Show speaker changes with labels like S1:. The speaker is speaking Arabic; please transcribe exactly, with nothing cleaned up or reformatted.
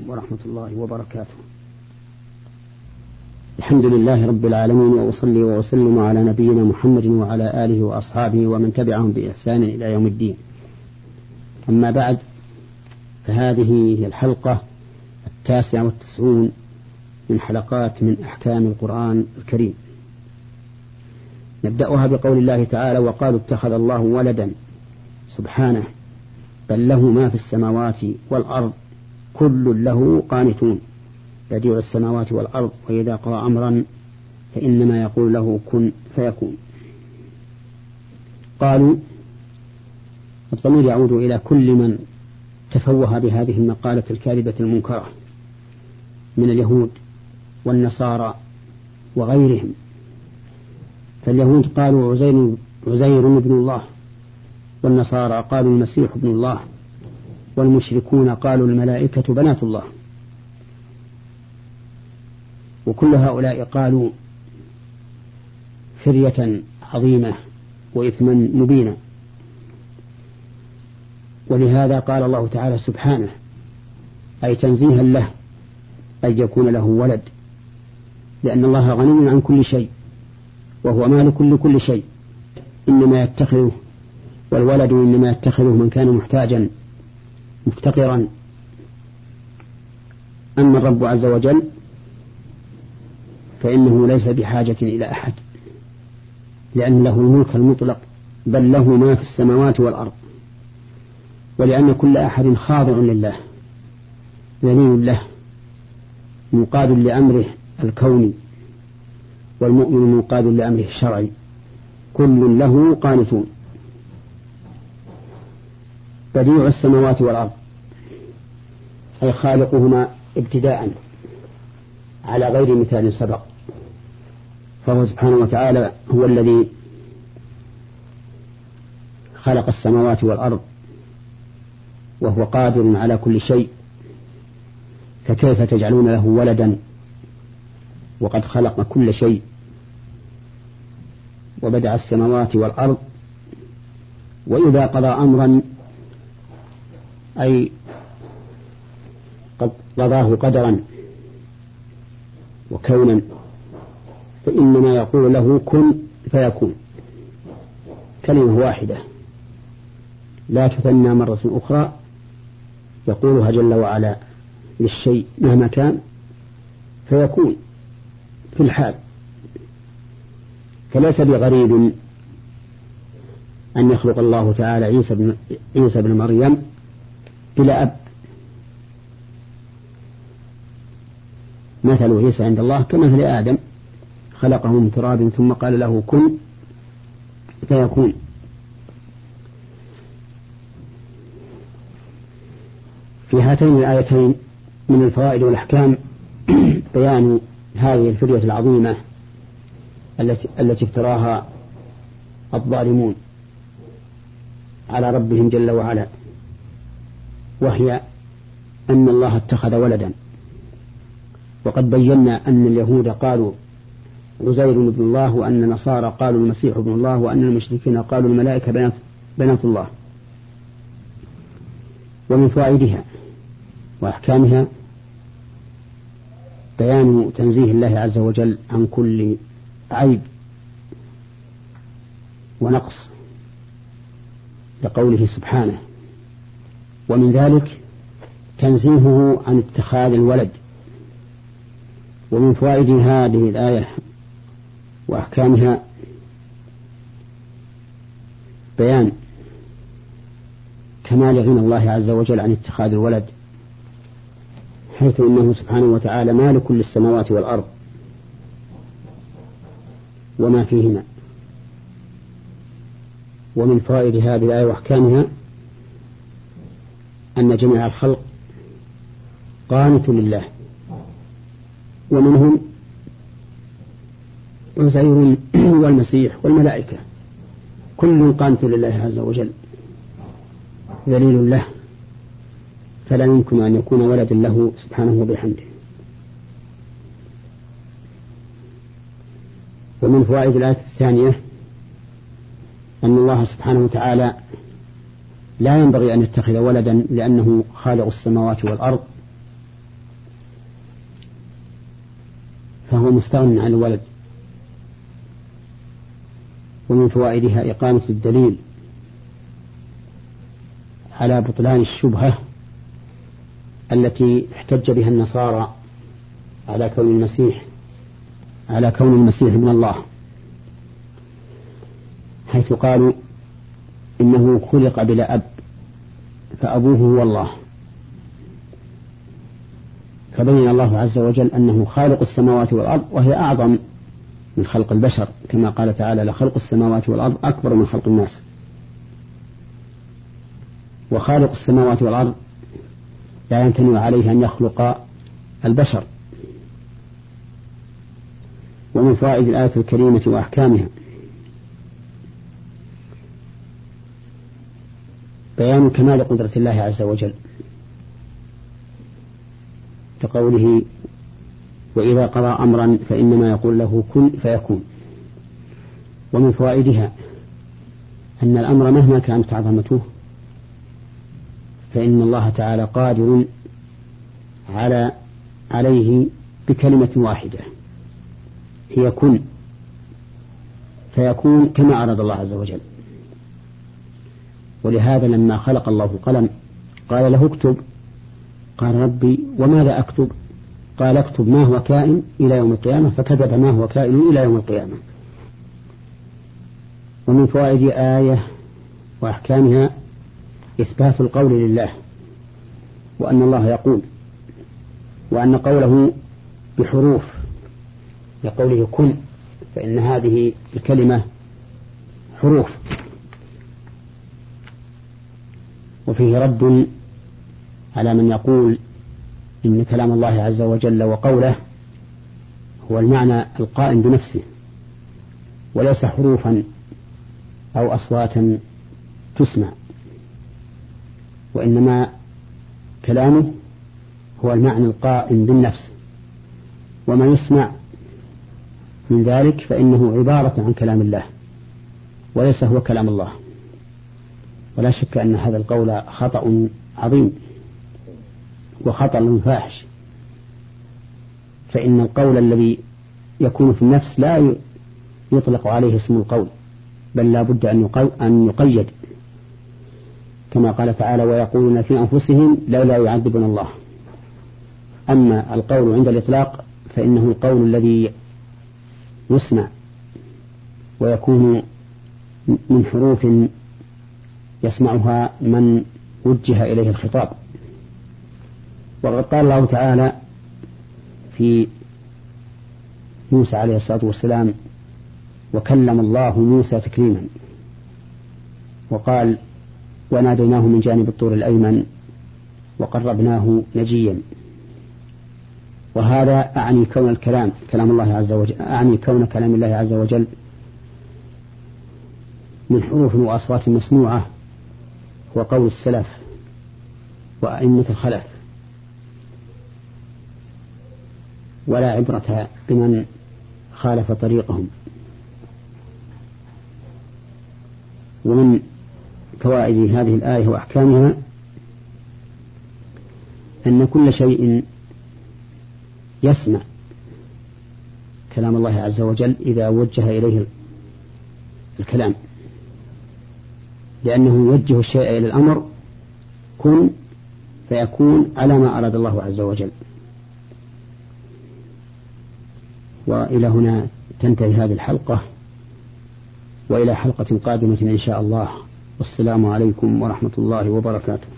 S1: ورحمة الله وبركاته. الحمد لله رب العالمين، وأصلي وأسلم على نبينا محمد وعلى آله وأصحابه ومن تبعهم بإحسان إلى يوم الدين. أما بعد، فهذه هي الحلقة التاسعة والتسعون من حلقات من أحكام القرآن الكريم. نبدأها بقول الله تعالى: وقالوا اتخذ الله ولدا سبحانه بل له ما في السماوات والأرض كل له قانتون بديع السماوات والأرض وإذا قضى أمرا فإنما يقول له كن فيكون. قالوا الضمير يعود إلى كل من تفوه بهذه المقالة الكاذبة المنكرة من اليهود والنصارى وغيرهم. فاليهود قالوا عزير, عزير ابن الله، والنصارى قالوا المسيح ابن الله، والمشركون قالوا الملائكة بنات الله. وكل هؤلاء قالوا فرية عظيمة وإثما مبينا. ولهذا قال الله تعالى سبحانه، أي تنزيها له، أن يكون له ولد، لأن الله غني عن كل شيء وهو مالك لكل شيء، إنما يتخذه والولد إنما يتخذه من كان محتاجا مفتقرا. أما الرب عز وجل فإنه ليس بحاجة إلى أحد، لأن له الملك المطلق، بل له ما في السماوات والأرض، ولأن كل أحد خاضع لله ذليل له منقاد لأمره الكوني، والمؤمن منقاد لأمره الشرعي، كل له قانتون. بديع السماوات والأرض أي خالقهما ابتداء على غير مثال سبق، فهو سبحانه وتعالى هو الذي خلق السماوات والأرض وهو قادر على كل شيء، فكيف تجعلون له ولدا وقد خلق كل شيء وبدع السماوات والأرض؟ وإذا قضى أمرا أي قد قضاه قدرا وكونا فإنما يقول له كن فيكون، كلمة واحدة لا تثنى مرة أخرى، يقولها جل وعلا للشيء مهما كان فيكون في الحال. فليس بغريب أن يخلق الله تعالى عيسى بن, عيسى بن مريم بلا أب. مثل عيسى عند الله كمثل آدم، خلقه من تراب ثم قال له كن فيكون. في هاتين الآيتين من الفوائد والأحكام بيان هذه الفرية العظيمة التي, التي افتراها الظالمون على ربهم جل وعلا، وهي أن الله اتخذ ولدا. وقد بينا أن اليهود قالوا عزير ابن الله، وأن النصارى قالوا المسيح ابن الله، وأن المشركين قالوا الملائكة بنات, بنات الله. ومن فوائدها وأحكامها بيان تنزيه الله عز وجل عن كل عيب ونقص لقوله سبحانه. ومن ذلك تنزيهه عن اتخاذ الولد. ومن فوائد هذه الآية وأحكامها بيان كمال غنى الله عز وجل عن اتخاذ الولد، حيث إنه سبحانه وتعالى مالك للسماوات والأرض وما فيهما. ومن فوائد هذه الآية وأحكامها أن جميع الخلق قانت لله، ومنهم عزير والمسيح والملائكة، كل قانت لله عز وجل ذليل له، فلا يمكن أن يكون ولد له سبحانه وبحمده. ومن فوائد الآية الثانية أن الله سبحانه وتعالى لا ينبغي أن يتخذ ولدا، لأنه خالق السماوات والأرض فهو مستغن عن الولد. ومن فوائدها إقامة الدليل على بطلان الشبهة التي احتج بها النصارى على كون المسيح على كون المسيح ابن الله، حيث قالوا إنه خلق بلا أب فأبوه هو الله، فبين الله عز وجل أنه خالق السماوات والأرض وهي أعظم من خلق البشر، كما قال تعالى: لخلق السماوات والأرض أكبر من خلق الناس. وخالق السماوات والأرض لا يمتنع عليه أن يخلق البشر. ومن فوائد الآية الكريمة وأحكامها بيان كمال قدرة الله عز وجل، كقوله: وإذا قضى أمرا فإنما يقول له كن فيكون. ومن فوائدها أن الأمر مهما كانت عظمته فإن الله تعالى قادر على عليه بكلمة واحدة هي كن فيكون كما أراد الله عز وجل. ولهذا لما خلق الله القلم قال له: اكتب. قال: ربي وماذا أكتب؟ قال: اكتب ما هو كائن إلى يوم القيامة، فكتب ما هو كائن إلى يوم القيامة. ومن فوائد آية وأحكامها إثبات القول لله، وأن الله يقول، وأن قوله بحروف لقوله كن، فإن هذه الكلمة حروف. وفيه رد على من يقول إن كلام الله عز وجل وقوله هو المعنى القائم بنفسه وليس حروفا أو أصواتا تسمع، وإنما كلامه هو المعنى القائم بالنفس، وما يسمع من ذلك فإنه عبارة عن كلام الله وليس هو كلام الله. ولا شك أن هذا القول خطأ عظيم وخطأ فاحش، فإن القول الذي يكون في النفس لا يطلق عليه اسم القول، بل لا بد أن يقيد، كما قال تعالى: ويقولون في أنفسهم لولا يعذبنا الله. أما القول عند الإطلاق فإنه القول الذي يسمع ويكون من حروف يسمعها من وجه إليه الخطاب. وقد قال الله تعالى في موسى عليه الصلاة والسلام: وكلم الله موسى تكليما، وقال: وناديناه من جانب الطور الأيمن وقربناه نجيا. وهذا أعني كون الكلام كلام الله عز وجل أعني كون كلام الله عز وجل من حروف وأصوات مسموعة هو قول السلف وأئمة الخلف، ولا عبرة بمن خالف طريقهم. ومن فوائد هذه الآية وأحكامها أن كل شيء يسمع كلام الله عز وجل إذا وجه إليه الكلام، لأنه يوجه الشيء إلى الأمر كن فيكون على ما أراد الله عز وجل. وإلى هنا تنتهي هذه الحلقة، وإلى حلقة قادمة إن شاء الله، والسلام عليكم ورحمة الله وبركاته.